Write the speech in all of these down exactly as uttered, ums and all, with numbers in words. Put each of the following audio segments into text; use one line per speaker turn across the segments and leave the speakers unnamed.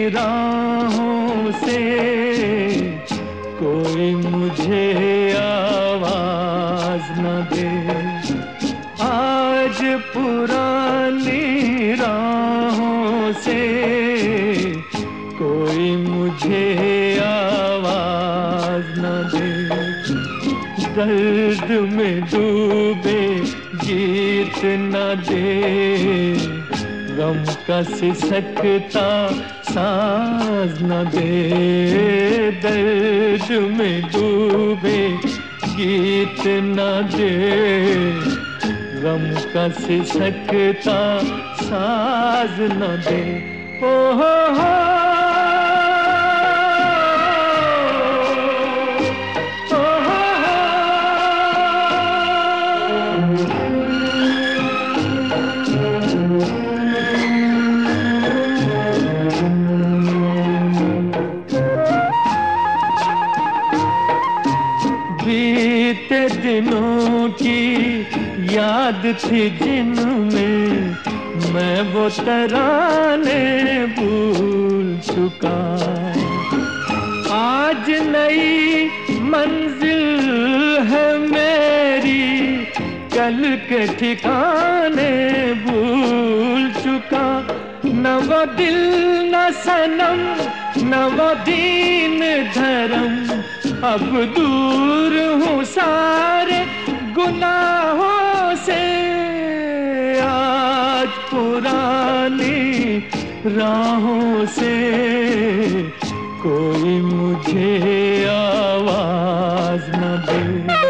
राहों से कोई मुझे आवाज न दे। आज पुरानी राहों से कोई मुझे आवाज न दे। दर्द में डूबे गीत न दे, गम का सिसकता साज न दे। दर्द में डूबे गीत न दे, गम का सिसकता साज न दे। ओ हो हो बीते दिनों की याद थी जिनमें मैं वो तराने भूल चुका। आज नई मंजिल है मेरी, कल के ठिकाने भूल चुका। न वो दिल न सनम न वो दीन धर्म, अब दूर हूँ सारे गुनाहों से। आज पुरानी राहों से कोई मुझे आवाज न दे।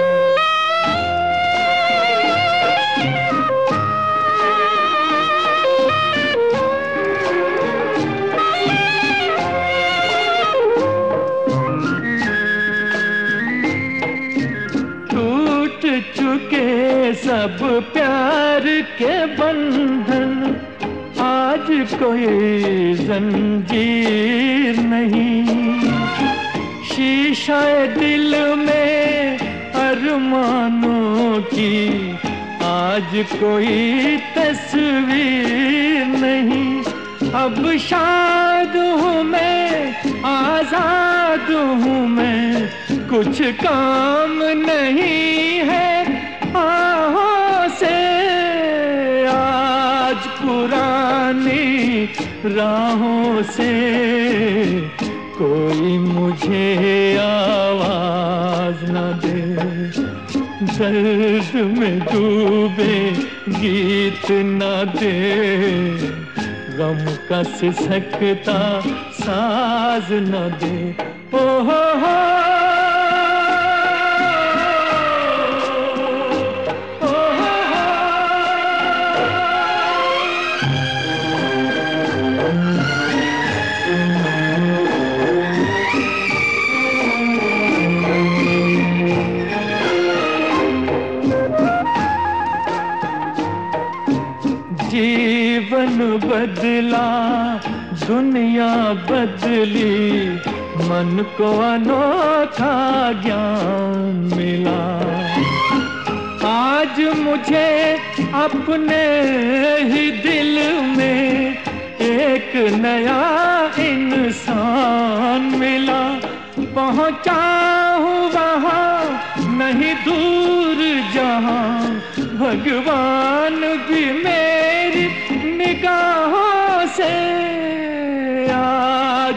चुके सब प्यार के बंधन, आज कोई जंजीर नहीं। शीशाए दिल में अरमानों की आज कोई तस्वीर नहीं। अब शाद हूँ मैं, आजाद हूँ मैं, कुछ काम नहीं है आहों से। आज पुरानी राहों से कोई मुझे आवाज न दे। दर्द में डूबे गीत न दे, गम का सिसकता साज न दे। ओ हो हो जीवन बदला दुनिया बदली, मन को अनोखा ज्ञान मिला। आज मुझे अपने ही दिल में एक नया इंसान मिला। पहुँचा हूँ वहाँ नहीं दूर जहाँ, भगवान भी मेरी निगाहों से। आज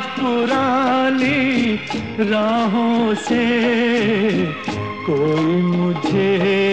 पुरानी राहों से कोई मुझे